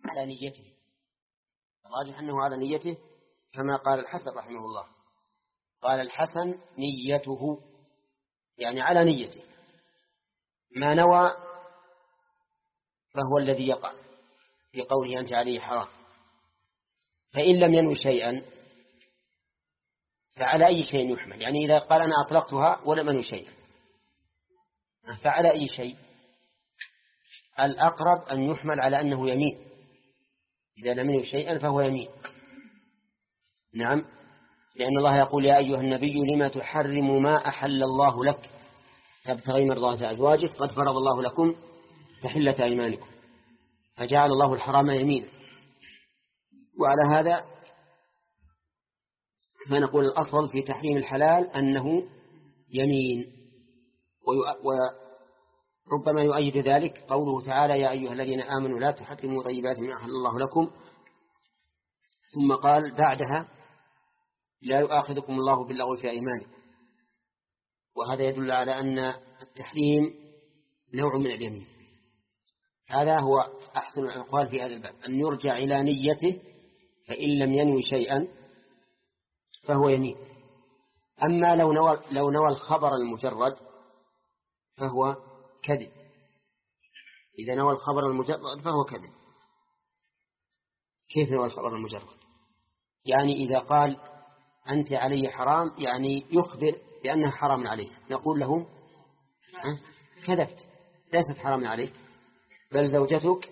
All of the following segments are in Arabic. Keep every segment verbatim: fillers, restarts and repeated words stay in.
على نيته، الراجح أنه على نيته كما قال الحسن رحمه الله، قال الحسن نيته يعني على نيته، ما نوى فهو الذي يقع في قوله أنت عليه حرام. فإن لم ينوي شيئا فعلى أي شيء يحمل؟ يعني إذا قال أنا أطلقتها ولم أنوي شيئا فعلى أي شيء؟ الأقرب أن يحمل على أنه يمين، إذا لم ينوي شيئا فهو يمين. نعم، لأن الله يقول يا أيها النبي لما تحرم ما أحل الله لك تبتغي مرضات أزواجك قد فرض الله لكم تحلة أيمانكم، فجعل الله الحرام يمينا. وعلى هذا فنقول الأصل في تحريم الحلال أنه يمين. وربما يؤيد ذلك قوله تعالى يا أيها الذين آمنوا لا تحرموا طيبات ما أحل الله لكم، ثم قال بعدها لا يؤاخذكم الله باللغو في أيمانكم. وهذا يدل على أن التحريم نوع من اليمين. هذا هو أحسن الأقوال في هذا الباب، أن يرجع إلى نيته، فإن لم ينوي شيئا فهو يمين. أما لو نوى, لو نوى الخبر المجرد فهو كذب. إذا نوى الخبر المجرد فهو كذب. كيف نوى الخبر المجرد؟ يعني إذا قال أنت علي حرام يعني يخبر بأنها حرام عليه، نقول له كذبت، ليست حرام عليك، بل زوجتك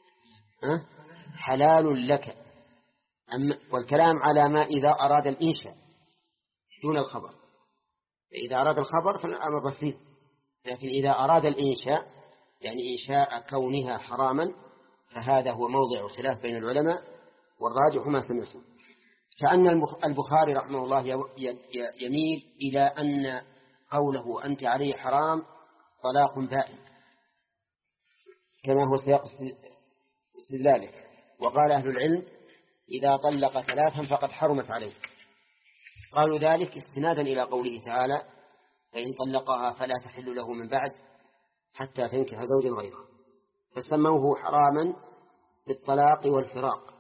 حلال لك. والكلام على ما إذا أراد الإنشاء دون الخبر. فإذا أراد الخبر فالأمر بسيط، لكن إذا أراد الإنشاء يعني إنشاء كونها حراما فهذا هو موضع الخلاف بين العلماء، والراجح ما سمعتم. فأن البخاري رحمه الله يميل إلى أن قوله أنت عليه حرام طلاق بائن كما هو سياق استدلاله. وقال أهل العلم إذا طلق ثلاثا فقد حرمت عليه، قالوا ذلك استنادا إلى قوله تعالى فإن طلقها فلا تحل له من بعد حتى تنكح زوجا غيره، فسموه حراما بالطلاق والفراق.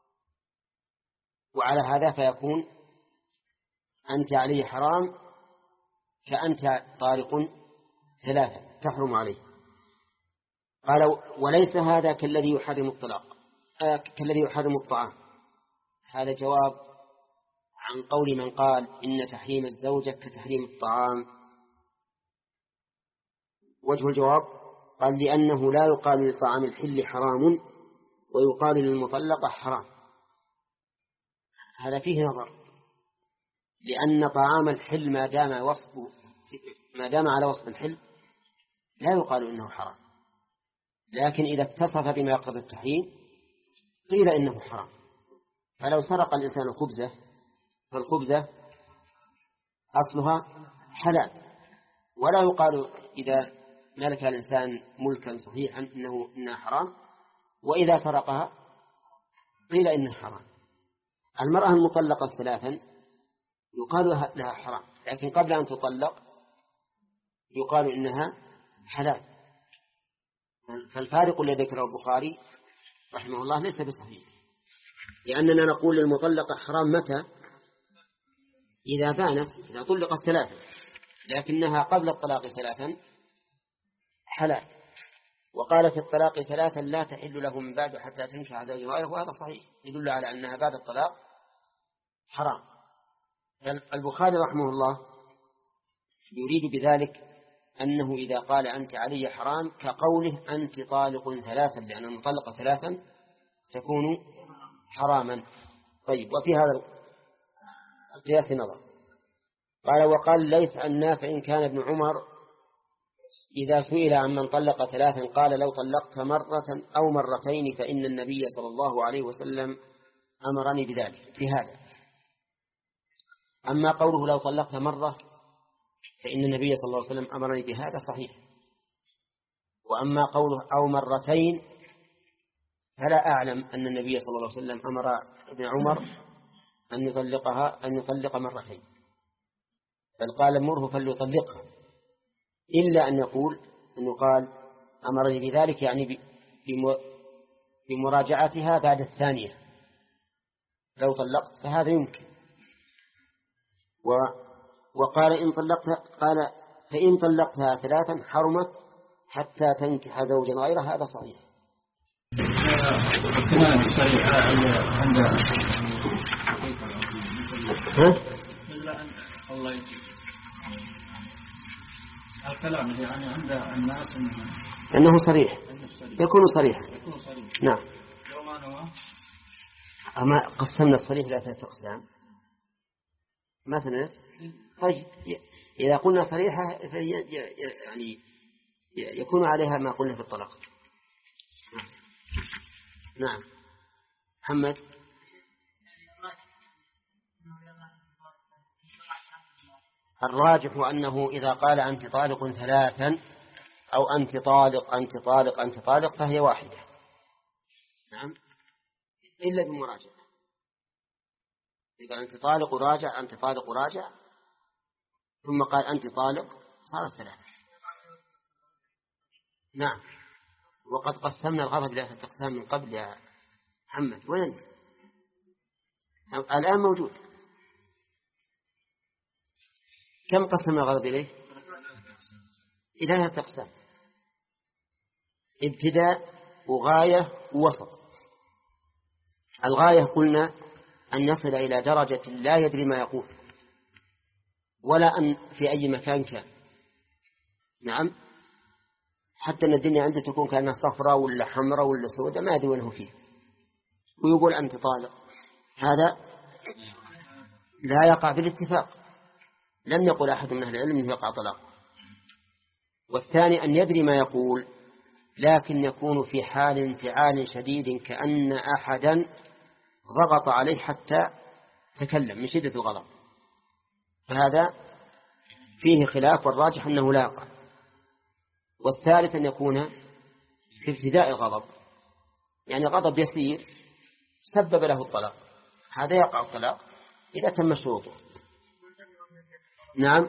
وعلى هذا فيكون أنت عليه حرام كأنت طارق ثلاثة تحرم عليه. قالوا وليس هذا كالذي يحرم الطلاق آه كالذي يحرم الطعام. هذا جواب عن قول من قال إن تحريم الزوجة كتحريم الطعام. وجه الجواب قال لأنه لا يقال للطعام الحل حرام ويقال للمطلقة حرام. هذا فيه نظر، لأن طعام الحل ما دام وصفه ما دام على وصف الحل لا يقال إنه حرام، لكن إذا اتصف بما يقتضي التحريم قيل إنه حرام. فلو سرق الإنسان خبزة فالخبزة أصلها حلال، ولا يقال إذا ملك الإنسان ملكا صحيحا إنه إنها حرام، وإذا سرقها قيل إنها حرام. المرأة المطلقة ثلاثا يقال لها حرام، لكن قبل أن تطلق يقال إنها حلال. فالفارق الذي ذكره البخاري رحمه الله ليس بصحيح، لأننا نقول للمطلقة حرام متى؟ إذا بانت، إذا طلقت ثلاثا، لكنها قبل الطلاق ثلاثا حلال. وقال في الطلاق ثلاثا لا تحل له من بعد حتى تنكح زوجها غيره، وهذا صحيح يدل على أنها بعد الطلاق حرام. البخاري رحمه الله يريد بذلك أنه إذا قال أنت علي حرام كقوله أنت طالق ثلاثا، لأن المطلقة ثلاثا تكون حراما. طيب، وفي هذا القياس نظر. قال وقال ليس عن نافع كان ابن عمر إذا سئل عن من طلق ثلاثا قال لو طلقت مرة أو مرتين فإن النبي صلى الله عليه وسلم أمرني بذلك بهذا. أما قوله لو طلقت مرة فإن النبي صلى الله عليه وسلم أمرني بهذا صحيح. وأما قوله أو مرتين فلا أعلم أن النبي صلى الله عليه وسلم أمر ابن عمر أن يطلقها أن يطلق مرتين، بل قال مره فليطلقها، إلا أن يقول أنه قال أمرني بذلك يعني بمراجعتها بعد الثانية لو طلقت فهذا يمكن. و وقال إن طلقتها قال فإن طلقتها ثلاثا حرمت حتى تنكح زوجا غيره، هذا صحيح. ها؟ الله الكلام يعني عند الناس أنه صريح يكون صريحا. نعم. أما قسمنا الصريح إلى ثلاثة أقسام مثلا. طيب إذا قلنا صريحة يعني يكون عليها ما قلنا في الطلاق. نعم. محمد. الراجح أنه إذا قال أنت طالق ثلاثا أو أنت طالق أنت طالق أنت طالق فهي واحدة. نعم. إلا بمراجعة. إذا أنت طالق وراجع أنت طالق وراجع ثم قال أنت طالق صارت ثلاثة. نعم. وقد قسمنا الغضب إلى ثلاثة أقسام من قبل يا محمد. وين أنت؟ الآن موجود. كم قسمنا الغضب إليه؟ إلى ثلاثة أقسام: ابتداء وغاية ووسط. الغاية قلنا أن يصل إلى درجة لا يدري ما يقول ولا أن في أي مكان كان. نعم. حتى أن الدنيا عنده تكون كأنها صفراء ولا حمراء ولا سوداء ما يدري وينه فيه ويقول أنت طالق. هذا لا يقع بالاتفاق. لم يقل أحد من أهل العلم أنه يقع طلاق. والثاني أن يدري ما يقول لكن يكون في حال انفعال شديد كأن أحدا ضغط عليه حتى تكلم من شدة الغضب، فهذا فيه خلاف والراجح أنه لا يقع. والثالث أن يكون في ابتداء الغضب، يعني غضب يسير سبب له الطلاق، هذا يقع الطلاق إذا تم شروطه. نعم.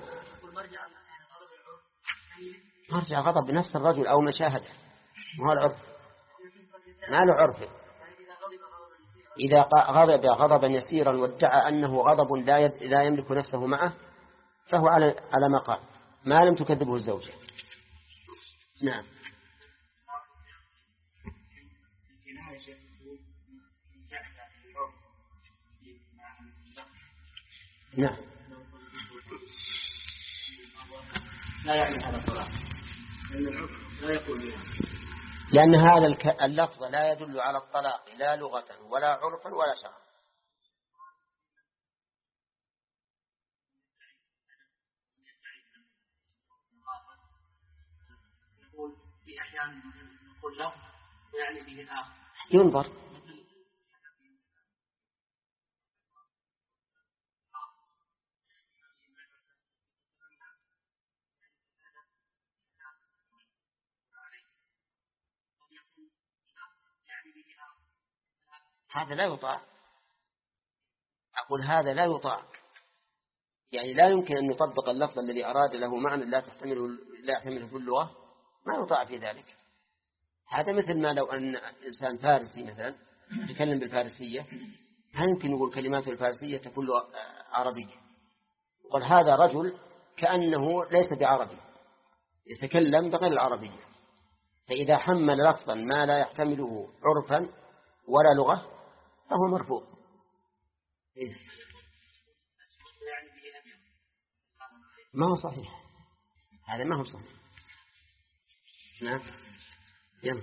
مرجع غضب بنفس الرجل أو مشاهده، ما هو العرف، ما له عرف. إذا غضب غضبا يسيرا وادعى أنه غضب لا لا يملك نفسه معه فهو على على ما قال ما لم تكذبه الزوجة. نعم. نعم. لا يعني هذا الطلاق لأن العرف لا يقول بها، لأن هذا اللفظ لا يدل على الطلاق لا لغة ولا عرفا ولا شرعا. يقول في أحيان يقول لفظ ويعني به الآخر ينظر. هذا لا يطاع. أقول هذا لا يطاع، يعني لا يمكن أن يطبق اللفظ الذي أراد له معنى لا تحتمله لا يحتمله في اللغة، ما يطاع في ذلك. هذا مثل ما لو أن إنسان فارسي مثلا يتكلم بالفارسية ما يمكن يقول كلماته الفارسية تكون عربية. قال هذا رجل كأنه ليس بعربي يتكلم بغير العربية، فإذا حمل لفظا ما لا يحتمله عرفا ولا لغة فهو مرفوض. ما هو صحيح، هذا ما هو صحيح. نعم. يلا.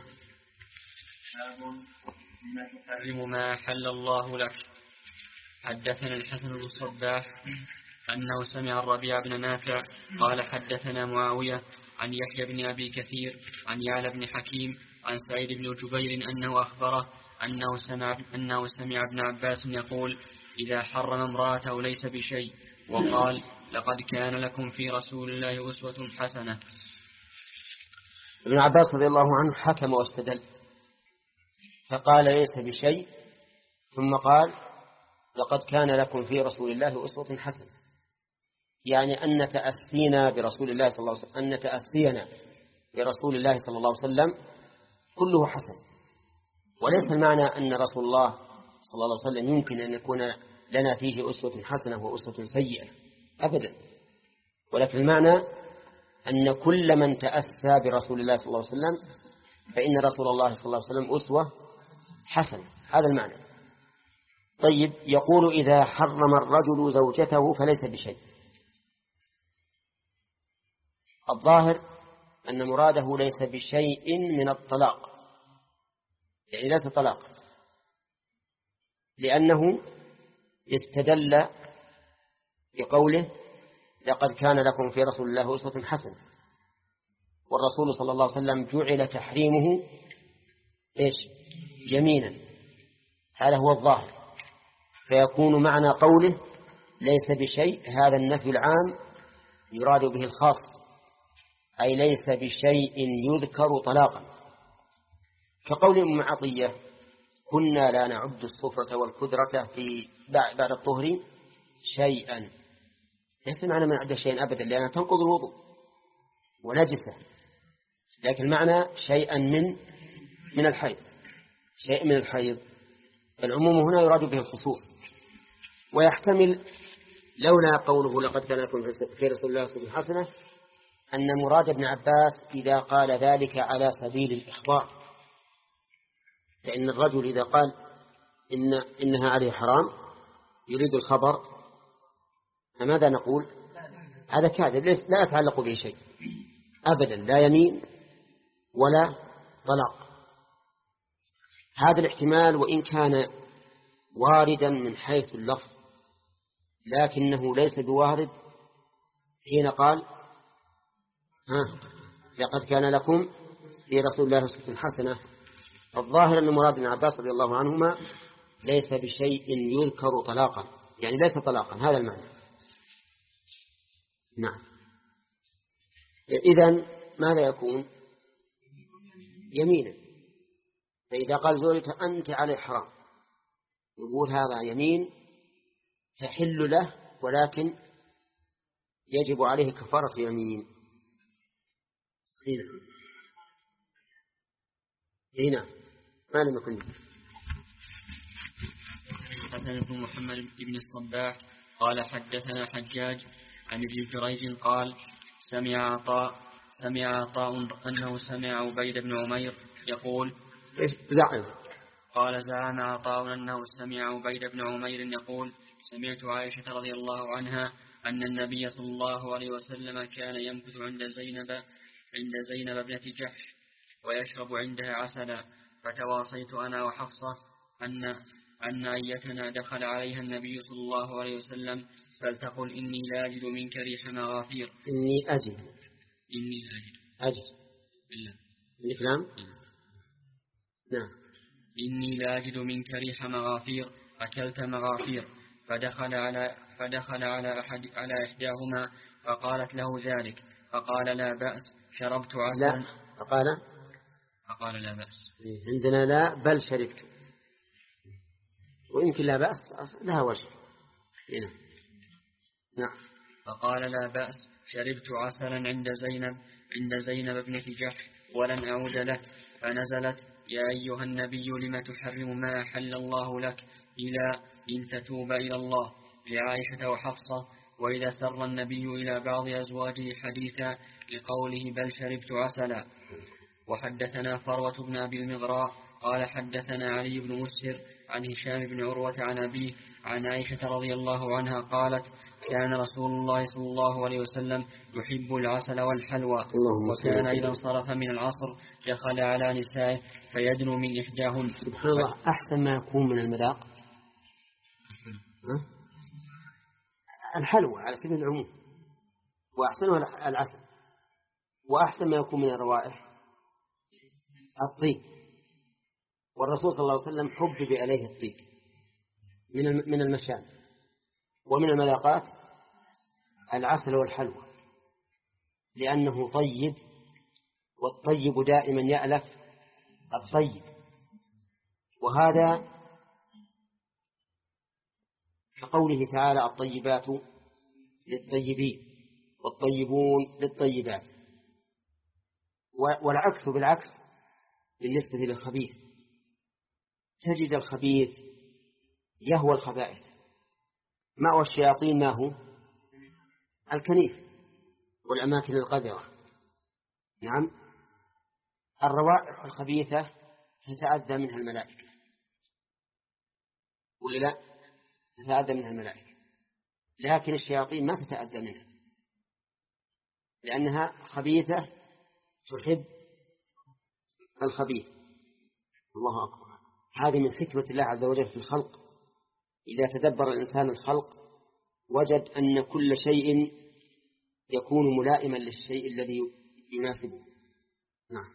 ما تحرم ما أحل الله لك. حدثنا الحسن بن الصباح أنه سمع الربيع بن نافع قال حدثنا معاوية عن يحيى بن أبي كثير عن يعلى بن حكيم عن سعيد بن جبير أنه أخبره أنه سمع, أنه سمع ابن عباس يقول إذا حرم امرأته ليس بشيء، وقال لقد كان لكم في رسول الله أسوة حسنة. ابن عباس رضي الله عنه حكم واستدل فقال ليس بشيء، ثم قال لقد كان لكم في رسول الله أسوة حسنة، يعني أن تأسينا برسول الله صلى الله عليه وسلم أن تأسينا برسول الله صلى الله عليه وسلم كله حسن، وليس المعنى أن رسول الله صلى الله عليه وسلم يمكن أن يكون لنا فيه أسوة حسنة وأسوة سيئة أبدا، ولكن المعنى أن كل من تأسى برسول الله صلى الله عليه وسلم فإن رسول الله صلى الله عليه وسلم أسوة حسنة، هذا المعنى. طيب، يقول إذا حرم الرجل زوجته فليس بشيء. الظاهر أن مراده ليس بشيء من الطلاق، يعني ليس طلاق، لأنه استدل بقوله لقد كان لكم في رسول الله أسوة حسنة، والرسول صلى الله عليه وسلم جعل تحريمه إيش؟ يمينا، هذا هو الظاهر. فيكون معنى قوله ليس بشيء هذا النفي العام يراد به الخاص، أي ليس بشيء يذكر طلاقا، كقول أم عطية كنا لا نعد الصفرة والكدرة في بعد الطهر شيئا. ليس معنى من عد شيئا أبدا، لأنها تنقض الوضوء ونجسة، لكن معنى شيئا من من الحيض، شيء من الحيض. العموم هنا يراد به الخصوص، ويحتمل لولا قوله لقد كان لكم في رسول الله أسوة حسنة أن مراد ابن عباس إذا قال ذلك على سبيل الإخبار، فإن الرجل إذا قال إن إنها عليه حرام يريد الخبر، فماذا نقول؟ هذا كاذب، لا يتعلق به شيء أبدا، لا يمين ولا طلاق. هذا الاحتمال وإن كان واردا من حيث اللفظ، لكنه ليس بوارد حين قال ها لقد كان لكم في رسول الله أسوة حسنة. الظاهر أن مراد ابن عباس رضي الله عنهما ليس بشيء يذكر طلاقا، يعني ليس طلاقا، هذا المعنى. نعم. إذن ماذا يكون؟ يمينا. فإذا قال زوجك أنت عليه حرام، يقول هذا يمين تحل له، ولكن يجب عليه كفارة يمين. هنا ما لم يكن. حسن بن محمد بن الصباح قال حدثنا حجاج عن ابن جريج قال سمع عطاء سمع عطاء أنه سمع عبيد بن عمير يقول زعم قال زعم عطاء أنه سمع عبيد بن عمير يقول سمعت عائشة رضي الله عنها أن النبي صلى الله عليه وسلم كان يمكث عند زينب عند زينب ابنة جحش ويشرب عندها عسلا، فتواصيت أنا وحفصة أن أن أيتنا دخل عليها النبي صلى الله عليه وسلم فلتقل إني لا أجد منك ريح مغافير. إني أجد إني أجد أجد بالله الكلام. نعم. إني لا أجد منك ريح مغافير أكلت مغافير. فدخل على فدخل على أحد على إحداهما فقالت له ذلك فقال لا بأس شربت عسلا. لا فقال فقال لا بأس. عندنا لا بل شربت، ويمكن لا بأس لها وجه. نعم. فقال لا بأس شربت عسلا عند زينب عند زينب ابنة جحش ولن أعود لك. فنزلت يا أيها النبي لم تحرم ما أحل الله لك إلى إن تتوب إلى الله لعائشة وحفصة. وإذا سر النبي إلى بعض أزواجه حديثا لقوله بل شربت عسلا. وحدثنا فروة بن أبي المغراء قال حدثنا علي بن مسهر عن هشام بن عروة عن أبيه عن عائشة رضي الله عنها قالت كان رسول الله صلى الله عليه وسلم يحب العسل والحلوى، وكان إذا انصرف من العصر دخل على نسائه فيدنو من إحداهن. سبحان الله، أحسن ما يكون من المذاق الحلوى على سبيل العموم، وأحسنها العسل، وأحسن ما يكون من الروائح الطيب، والرسول صلى الله عليه وسلم حبب إليه الطيب من من المشام، ومن المذاقات العسل والحلوى، لأنه طيب، والطيب دائما يألف الطيب. وهذا كقوله تعالى الطيبات للطيبين والطيبون للطيبات، والعكس بالعكس بالنسبة للخبيث، تجد الخبيث يهوى الخبائث. مأوى الشياطين ما هو؟ الكنيف والأماكن القذرة. نعم، الروائح الخبيثة تتأذى منها الملائكة ولا لا؟ تتأذى منها الملائكة، لكن الشياطين ما تتأذى منها لأنها خبيثة تحب الخبيث. الله أكبر. هذه من حكمة الله عز وجل في الخلق. إذا تدبر الإنسان الخلق وجد أن كل شيء يكون ملائما للشيء الذي يناسبه. نعم.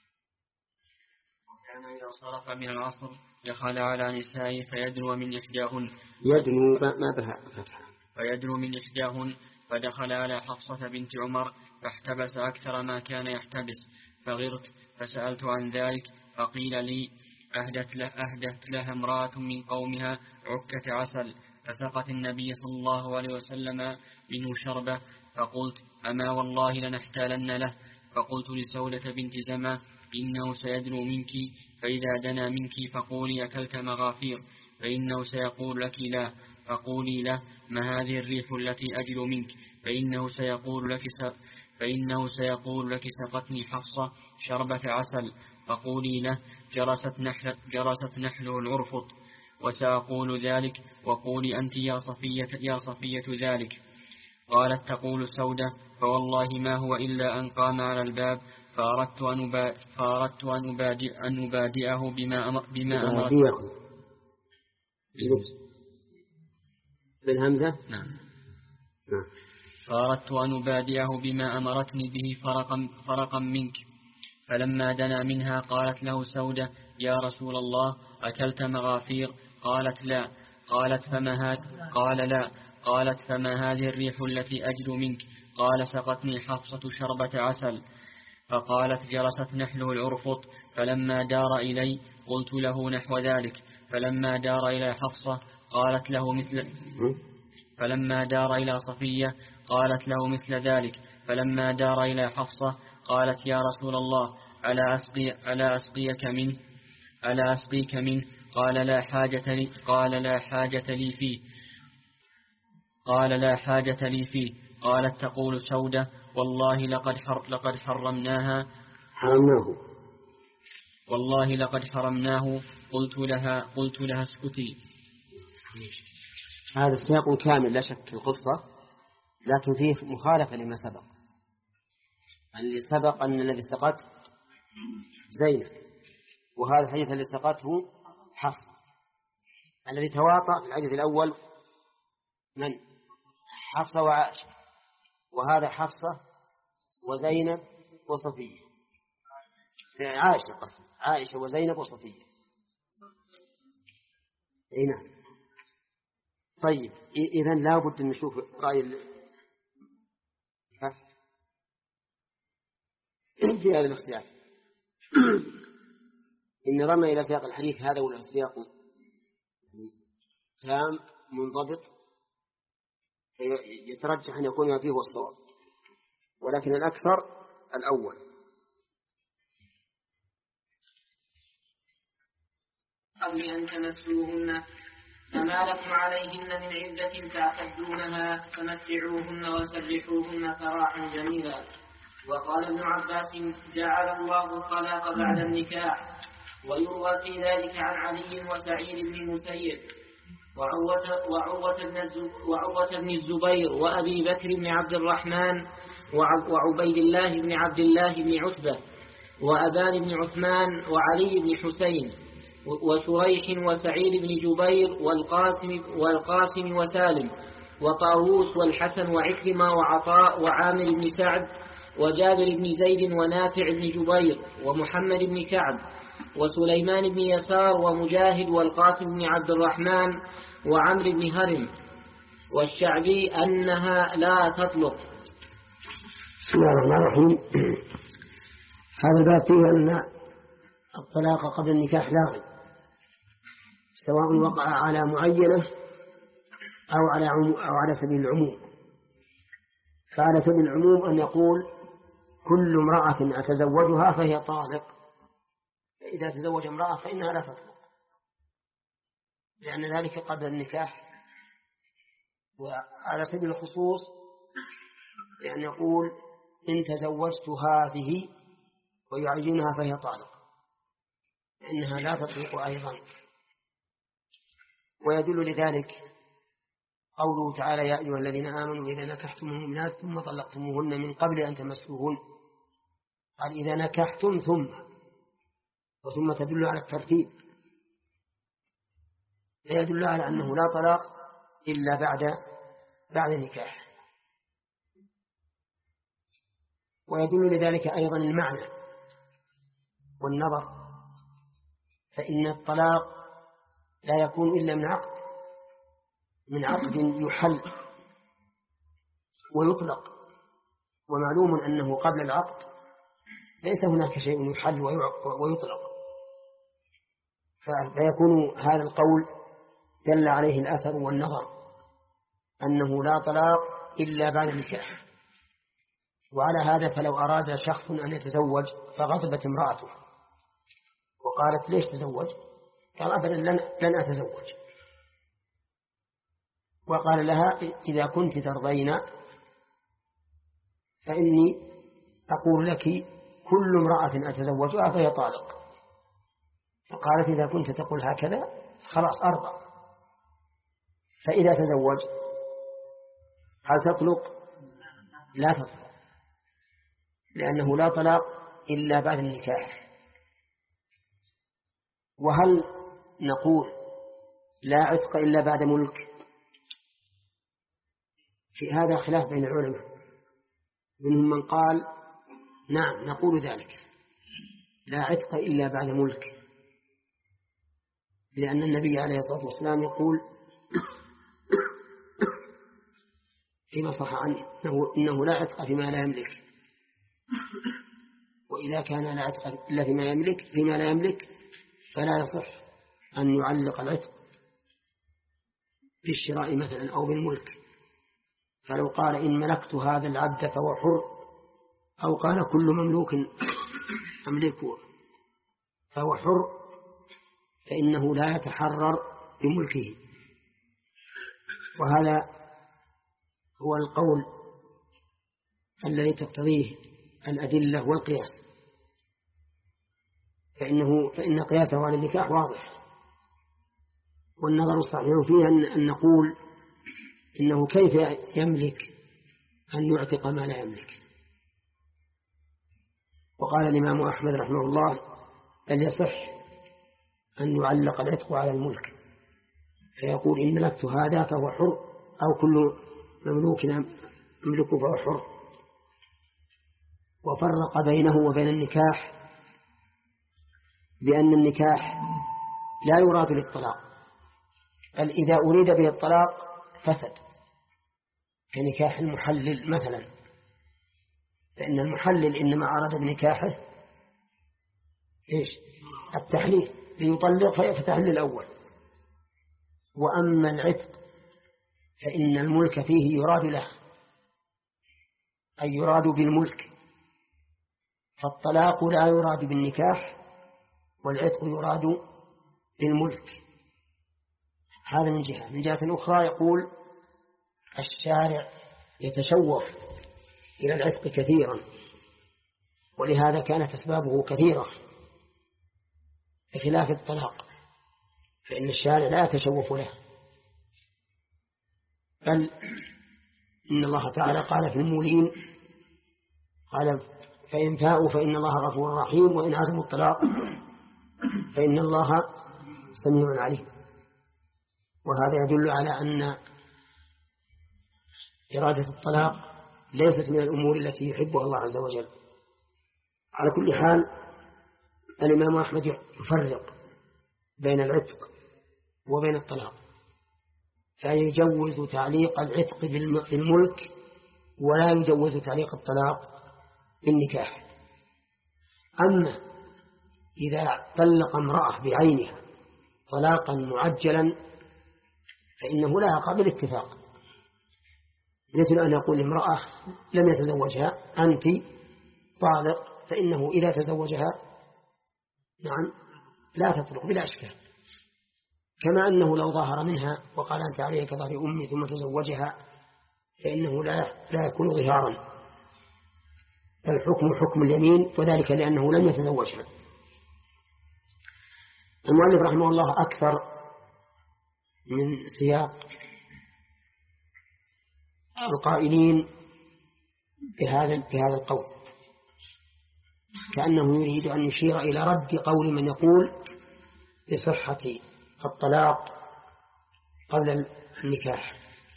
وكان إذا صرف من العصر دخل على نسائه فيدنو من إحداهن يدنو ما بها فتحة فيدنو من إحداهن فدخل على حفصة بنت عمر فاحتبس أكثر ما كان يحتبس فغرت فسألت عن ذلك فقيل لي أهدت, له أهدت لها امرأة من قومها عكة عسل فسقت النبي صلى الله عليه وسلم منه شربة فقلت أما والله لنحتالن له. فقلت لسودة بنت زمى إنه سيدنو منك فإذا دنا منك فقولي أكلت مغافير فإنه سيقول لك لا فقولي له ما هذه الريح التي أجد منك فإنه سيقول لك س... فإنه سيقول لك سقتني حفصة شربة عسل فقولي له جرست, نحل... جرست نحله العرفط وسأقول ذلك وقولي أنت يا صفية, يا صفية ذلك. قالت تقول سودة فوالله ما هو إلا أن قام على الباب فأردت أن, أبا... فأردت أن, أبادئ... أن أبادئه بما, أمر... بما أمرت بالهمزة. نعم. نعم. فأردت أن أبادئه بما أمرتني به فرقا, فرقا منك. فلما دنا منها قالت له سودة يا رسول الله أكلت مغافير؟ قالت لا. قالت فما هذا؟ قال لا. قالت فما هذه الريح التي أجد منك؟ قال سقتني حفصة شربة عسل. فقالت جرست نحله العرفط. فلما دار إلي قلت له نحو ذلك. فلما دار إلى حفصة قالت له مثل فلما دار إلى صفية قالت له مثل ذلك. فلما دار إلى حفصة قالت يا رسول الله ألا أسقي ألا أسقيك منه ألا أسقيك منه؟ قال لا حاجة لي قال لا حاجة لي فيه قال لا حاجة لي فيه. قالت تقول سودة والله لقد حر لقد حرمناها حرمناه والله لقد حرمناه. قلت لها قلت لها اسكتي. هذا السياق كامل لا شك في القصة، لكن فيه مخالفة لما سبق. اللي سبق أن الذي سقط زينب، وهذا الحديث الذي سقطه حفصة. الذي تواطأ في الحديث الأول من؟ حفصة وعائشة، وهذا حفصة وزينب وصفية. عائشة قصد عائشة وزينب وصفية. اي نعم. طيب إذن لا بد أن نشوف رأي الحفص في هذا الاختلاف. إن رمى إلى سياق الحديث هذا ولا سياق تام منضبط يترجح أن يكون ما فيه هو الصواب، ولكن الأكثر الأول. قبل أن تمسوهن فما لكم عليهن من عدة تعتدونها فمتعوهن وسرحوهن سراحا جميلا. وقال ابن عباس جعل الله الطلاق بعد النكاح. ويروى في ذلك عن علي وسعيد بن المسيب وعروة, وعروة بن الزبير وأبي بكر بن عبد الرحمن وعبيد الله بن عبد الله بن عتبة وأبان بن عثمان وعلي بن حسين وشريح وسعيد بن جبير والقاسم, والقاسم وسالم وطاووس والحسن وعكرمة وعطاء وعامر بن سعد وجابر بن زيد ونافع بن جبير ومحمد بن كعب وسليمان بن يسار ومجاهد والقاسم بن عبد الرحمن وعمر بن هرم والشعبي أنها لا تطلق. بسم الله الرحمن الرحيم. هذا الباب فيه أن الطلاق قبل النكاح لاغي، سواء وقع على معينة أو على, عمو أو على سبيل العموم. فعلى سبيل العموم أن يقول كل امرأة أتزوجها فهي طالق، إذا تزوج امرأة فإنها لا تطلق. لأن ذلك قبل النكاح. وعلى سبيل الخصوص يعني يقول إن تزوجت هذه ويعينها فهي طالق، إنها لا تطلق أيضا. ويدل لذلك قوله تعالى يا أيها الذين آمنوا إذا نكحتم المؤمنات ثم طلقتموهن من قبل أن تمسوهن، قال إذا نكحتم ثم، وثم تدل على الترتيب، يدل على أنه لا طلاق إلا بعد بعد النكاح. ويدل لذلك أيضا المعنى والنظر، فإن الطلاق لا يكون إلا من عقد من عقد يحل ويطلق، ومعلوم أنه قبل العقد ليس هناك شيء يحل ويطلق، فيكون هذا القول دل عليه الأثر والنظر أنه لا طلاق إلا بعد النكاح. وعلى هذا فلو أراد شخص أن يتزوج فغضبت امرأته وقالت ليش تزوج؟ قال أبدا لن, لن أتزوج. وقال لها إذا كنت ترضين فإني أقول لك كل امرأة أتزوجها فهي طالق. فقالت إذا كنت تقول هكذا خلاص أرضى. فإذا تزوج هل تطلق؟ لا تطلق، لأنه لا طلاق إلا بعد النكاح. وهل نقول لا عتق إلا بعد ملك؟ في هذا خلاف بين العلماء، منهم من قال نعم نقول ذلك لا عتق إلا بعد ملك، لأن النبي عليه الصلاة والسلام يقول فيما صح عنه إنه لا عتق فيما لا يملك، وإذا كان لا عتق إلا فيما يملك فيما لا يملك فلا يصح أن يعلق العتق بالشراء مثلا أو بالملك. فلو قال إن ملكت هذا العبد فهو حر، أو قال كل مملوك أملكه فهو حر، فإنه لا يتحرر بملكه. وهذا هو القول الذي تقتضيه الأدلة والقياس، فإنه فإن قياسه على النكاح واضح. والنظر الصحيح فيه أن نقول إنه كيف يملك أن يعتق ما لا يملك. وقال الإمام أحمد رحمه الله بل يصح أن يعلق العتق على الملك، فيقول إن ملكت هذا فهو حر، أو كل مملوك أملكه فهو حر. وفرق بينه وبين النكاح بأن النكاح لا يراد للطلاق، بل إذا أريد به الطلاق فسد، كنكاح المحلل مثلا، فإن المحلل إنما أراد بنكاحه إيش؟ التحليل، ليطلق فيفتحل الأول. وأما العتق فإن الملك فيه يراد له، أي يراد بالملك، فالطلاق لا يراد بالنكاح والعتق يراد بالملك. هذا من جهة. من جهة أخرى يقول الشارع يتشوف إلى العتق كثيرا، ولهذا كانت أسبابه كثيرة بخلاف الطلاق، فإن الشارع لا يتشوف له، بل إن الله تعالى قال في المولين قال فإن فاءوا فإن الله غفور رحيم وإن عزموا الطلاق فإن الله سميع عليم. وهذا يدل على أن إرادة الطلاق ليست من الأمور التي يحبها الله عز وجل. على كل حال الإمام أحمد يفرق بين العتق وبين الطلاق، فيجوز تعليق العتق بالملك ولا يجوز تعليق الطلاق بالنكاح. أما إذا طلق امرأة بعينها طلاقا معجلا فإنه لا يقع بالاتفاق، مثل أن يقول امرأة لم يتزوجها أنت طالق، فإنه إذا تزوجها نعم لا تطلق بلا أشكال، كما أنه لو ظهر منها وقال أنت علي كظهر أمي ثم تزوجها فإنه لا لا يكون ظهارا، الحكم حكم اليمين، وذلك لأنه لم يتزوجها. المؤلف رحمه الله أكثر من سياق القائلين بهذا بهذا القول، كأنه يريد أن يشير إلى رد قول من يقول بصحة الطلاق قبل النكاح،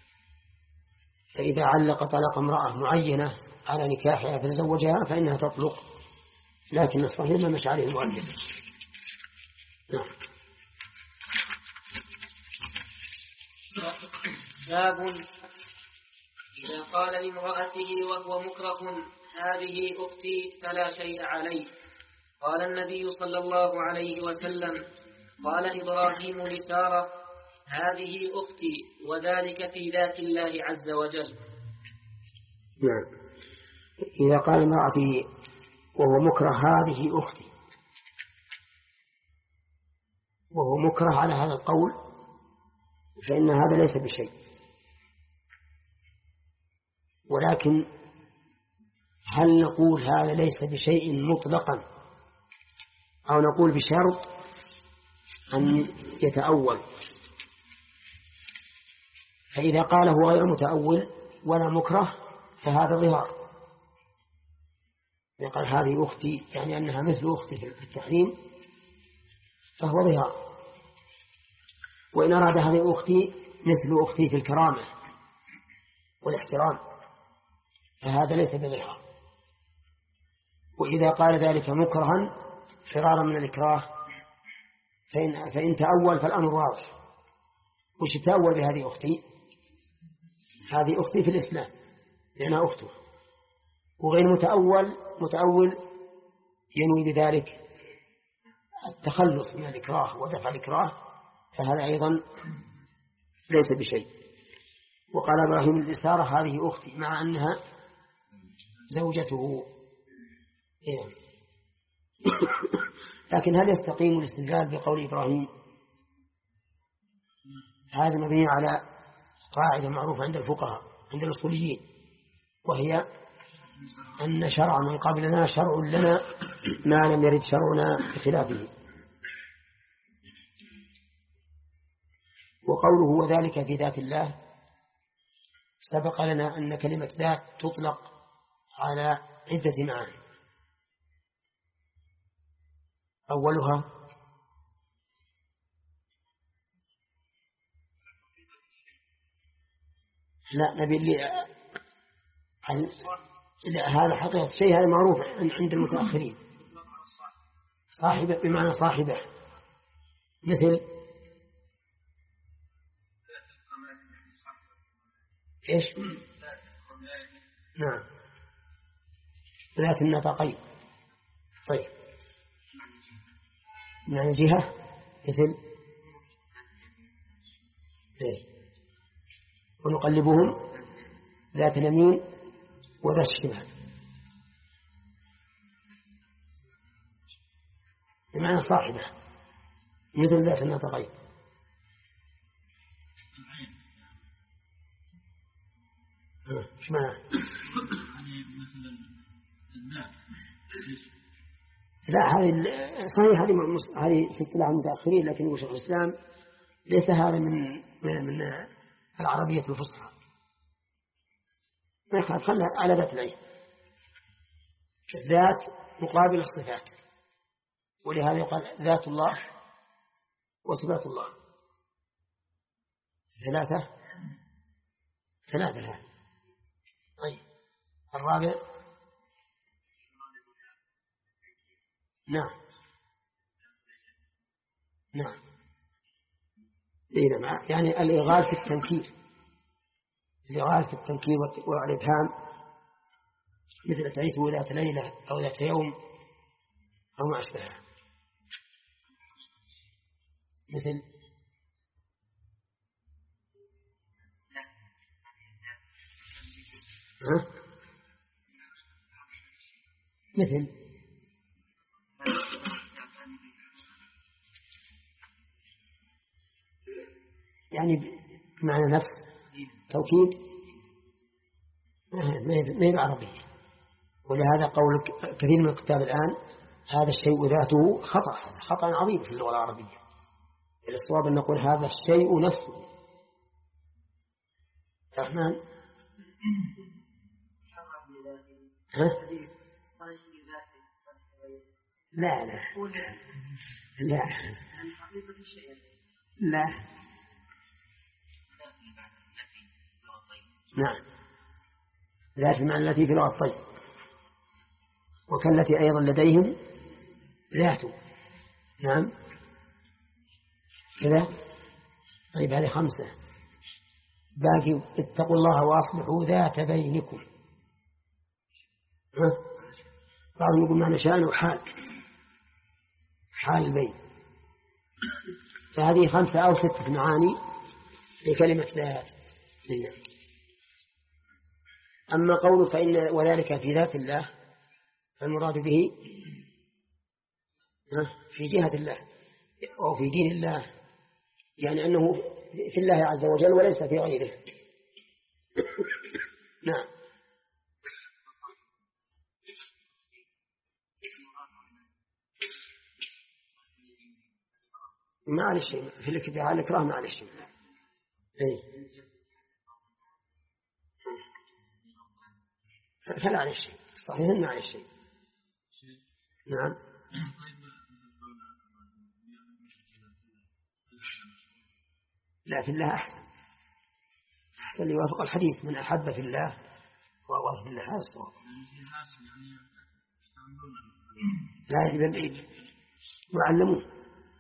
فإذا علق طلاق امرأة معينة على نكاحها فتزوجها فإنها تطلق، لكن الصحيح ما مشى عليه المؤلف. نعم. باب إذا قال لامرأته وهو مكره هذه أختي فلا شيء عليه. قال النبي صلى الله عليه وسلم قال إبراهيم لسارة هذه أختي، وذلك في ذات الله عز وجل. نعم. إذا قال امرأته وهو مكره هذه أختي، وهو مكره على هذا القول، فإن هذا ليس بشيء، ولكن هل نقول هذا ليس بشيء مطلقا أو نقول بشرط أن يتأول؟ فإذا قاله غير متأول ولا مكره فهذا ظهار، يقال هذه أختي يعني أنها مثل أختي في التحريم فهو ظهار، وإن أراد هذه أختي مثل أختي في الكرامة والاحترام فهذا ليس بظهار. وإذا قال ذلك مكرها فرارا من الإكراه فإن, فإن تأول فالأمر واضح. وش تأول بهذه أختي؟ هذه أختي في الإسلام لأنها أخته، وغير متأول متأول ينوي بذلك التخلص من الإكراه ودفع الإكراه، فهذا أيضا ليس بشيء. وقال إبراهيم الإسارة هذه أختي مع أنها زوجته. لكن هل يستقيم الاستدلال بقول إبراهيم؟ هذا مبني على قاعدة معروفة عند الفقهاء عند الأصوليين، وهي أن شرع من قبلنا شرع لنا ما لم يرد شرعنا بخلافه. وقوله وذلك في ذات الله سبق لنا أن كلمة ذات تطلق على عدة معاني، أولها لا نبي اللي هذا حقيقة الشيء هذا معروف عند المتأخرين، صاحبة بمعنى صاحبة، مثل إيش؟ نعم ذات النطاقين. طيب يعني جهة مثل إيه؟ ونقلبهم ذات اليمين وذات الشمال بمعنى صاحبة مثل ذات النطاقين. ايش معنى؟ لا هذه صحيح هذه هذه في اصطلاح المتأخرين، لكن يقول شيخ الإسلام ليس هذا من من العربية الفصحى، ما يخالف، خلنا على ذات العين. ذات مقابل الصفات، ولهذا يقال ذات الله وصفات الله ثلاثة ثلاثة. طيب الرابع نعم نعم يعني الإغال في التنكير، الإغال في التنكير والإبهام، مثل تعيثه ذات ليلة أو ذات يوم أو ما أشبهها، مثل ها؟ مثل يعني بمعنى نفس توكيد ما هي بعربية. ولهذا قول كثير من الكتاب الآن هذا الشيء ذاته خطأ، خطأ عظيم في اللغة العربية. الصواب أن نقول هذا الشيء نفسه. الرحمن ها؟ لا لا لا لا نعم، ذات المعنى التي في لغة الطيب، وكالتي أيضا لديهم ذات. نعم كذا. طيب هذه خمسة، باقي اتقوا الله وأصلحوا ذات بينكم. ها؟ بعضهم يقول معنى شأن وحال، حال البين. فهذه خمسة أو ستة معاني لكلمة ذات لله. أما قوله فإن وذلك في ذات الله فالمراد به في جهة الله أو في دين الله، يعني أنه في الله عز وجل وليس في غيره. نعم. ما عليه شيء في الكتاب على الإكراه، ما عليه شيء. إيه فلا عليه شيء، صحيح ما عليه شيء. نعم. لا في الله أحسن، أحسن يوافق الحديث من أحب في الله وأبغض في الله، هذا الصواب. لا يجب العيد وعلموه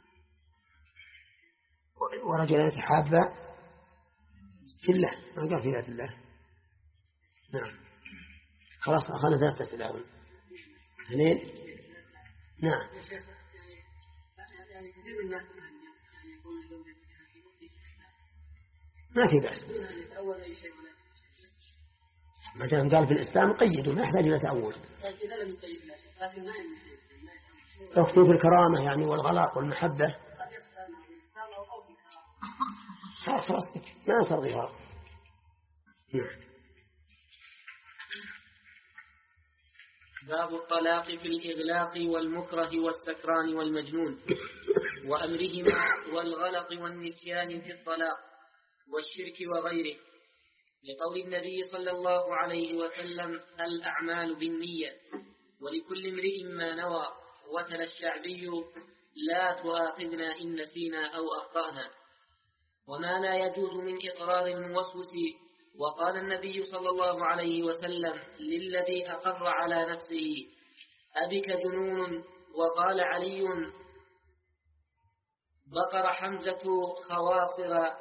ورجل يتحاب في الله، ما قال في ذات الله. نعم خلاص أخذنا ثلاثة أسئلة. اثنين. نعم ما في بأس، ما دام قال في الإسلام قيدوا، ما يحتاج إلى تأول. أختي في الكرامة يعني والغلاق والمحبة، خلاص ما صار ظهار. نعم. باب الطلاق في الإغلاق والمكره والسكران والمجنون وأمرهما والغلط والنسيان في الطلاق والشرك وغيره، لقول النبي صلى الله عليه وسلم الأعمال بالنية ولكل امرئ ما نوى، وتلا الشعبي لا تؤاخذنا إن نسينا أو أخطأنا. وما لا يجوز من إقرار الموسوس، وقال النبي صلى الله عليه وسلم للذي أقر على نفسه أبك جنون، وقال علي بقر حمزة خواصر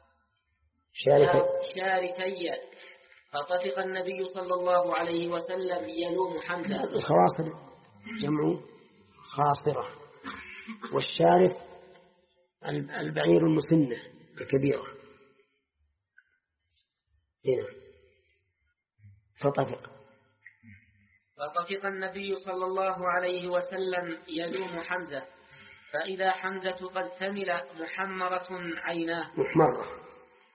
شاركي، فطفق النبي صلى الله عليه وسلم يلوم حمزة. الخواصر جمع خاصرة، والشارف البعير المسنة الكبيرة. هنا فطفق فطفق النبي صلى الله عليه وسلم يلوم حمزة، فإذا حمزة قد ثمل محمرة عيناه محمرة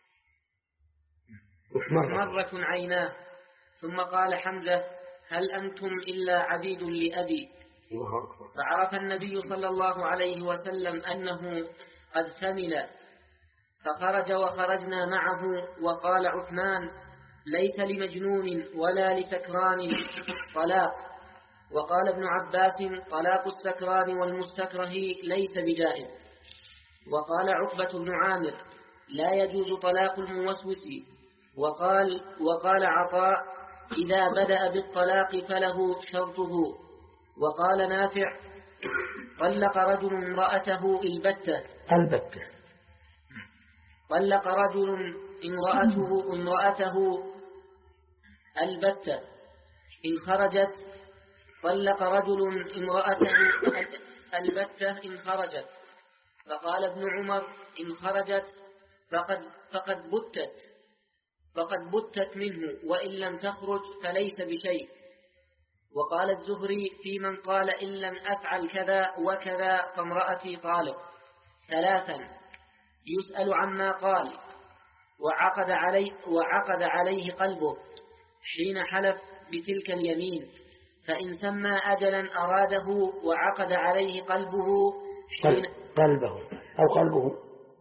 محمرة عيناه، ثم قال حمزة هل أنتم إلا عبيد لأبي؟ فعرف النبي صلى الله عليه وسلم أنه قد ثمل، فخرج وخرجنا معه. وقال عثمان ليس لمجنون ولا لسكران طلاق. وقال ابن عباس طلاق السكران والمستكره ليس بجائز. وقال عقبة بن عامر لا يجوز طلاق الموسوس. وقال, وقال عطاء إذا بدأ بالطلاق فله شرطه. وقال نافع طلق رجل امرأته البتة البتة طلق رجل امرأته امرأته البتة إن خرجت طلق رجل امرأته البتة إن خرجت. فقال ابن عمر إن خرجت فقد, فقد بتت فقد بتت منه، وإن لم تخرج فليس بشيء. وقال الزهري في من قال إن لم أفعل كذا وكذا فامرأتي طالق ثلاثا. يسأل عما قال وعقد عليه, وعقد عليه قلبه حين حلف بتلك اليمين، فإن سمى أجلا أراده وعقد عليه قلبه حين قلبه أو قلبه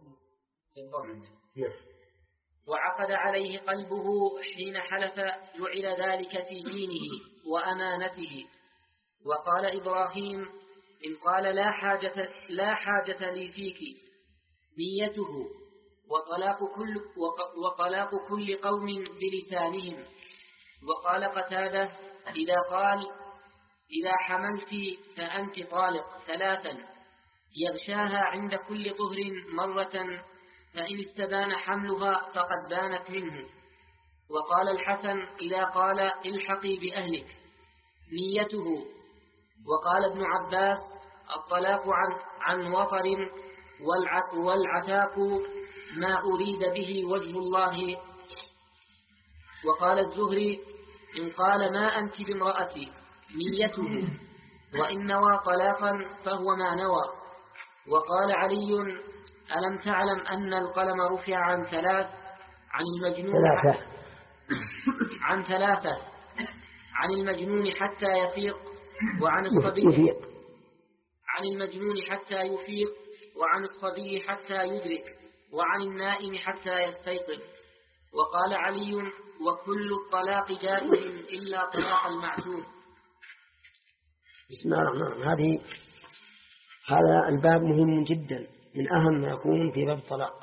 وعقد عليه قلبه حين حلف جعل ذلك في دينه وأمانته. وقال إبراهيم إن قال لا حاجة, لا حاجة لي فيك نيته وطلاق كل, وطلاق كل قوم بلسانهم. وقال قتادة إذا قال إذا حملت فأنت طالق ثلاثا يغشاها عند كل طهر مرة، فإن استبان حملها فقد بانت منه. وقال الحسن إذا قال الحقي بأهلك نيته. وقال ابن عباس الطلاق عن, عن وطر والعتاق ما أريد به وجه الله. وقال الزهري إن قال ما أنت بامرأتي نيته، وإن نوى طلاقا فهو ما نوى. وقال علي ألم تعلم أن القلم رفع عن ثلاث عن المجنون ثلاثة عن ثلاثة عن المجنون حتى يفيق وعن الصبي عن المجنون حتى يفيق وعن الصبي حتى يدرك وعن النائم حتى يستيقظ. وقال علي وكل الطلاق جائز إلا طلاق المعتوه. بسم الله الرحمن الرحيم. هذه هذا الباب مهم جدا، من أهم ما يكون في باب الطلاق،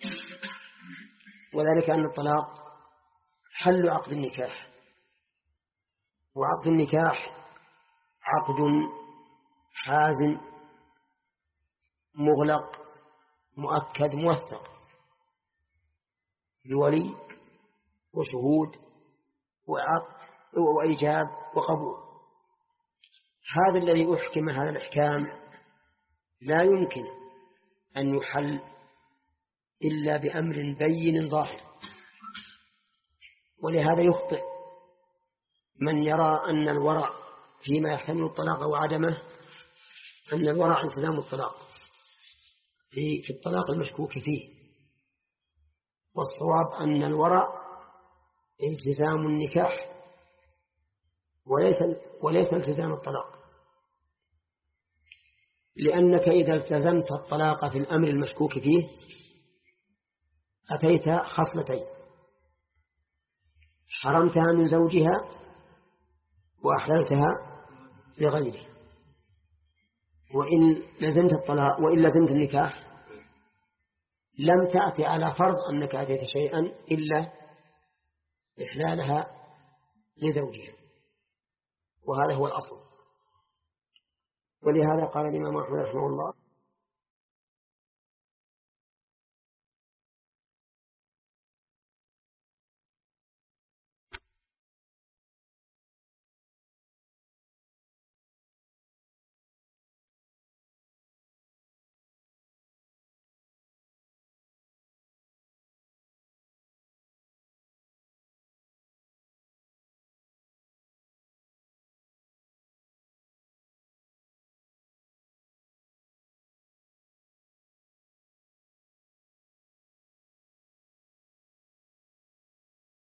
وذلك أن الطلاق حل عقد النكاح، وعقد النكاح عقد حازم مغلق مؤكد موثق بولي وشهود وعقد وإيجاب وقبول. هذا الذي أحكم هذا الإحكام لا يمكن أن يحل إلا بأمر بين ظاهر. ولهذا يخطئ من يرى أن الورع فيما يحتمل الطلاق وعدمه، أن الورع التزام الطلاق في الطلاق المشكوك فيه، والصواب أن الورع التزام النكاح وليس وليس التزام الطلاق، لأنك إذا التزمت الطلاق في الأمر المشكوك فيه أتيت خصلتين: حرمتها من زوجها وأحللتها لغيره. وإن لزمت الطلاق وإن لزمت النكاح لم تأتي على فرض أنك أتيت شيئا إلا إحلالها لزوجها، وهذا هو الأصل. ولهذا قال الإمام أحمد رحمه الله: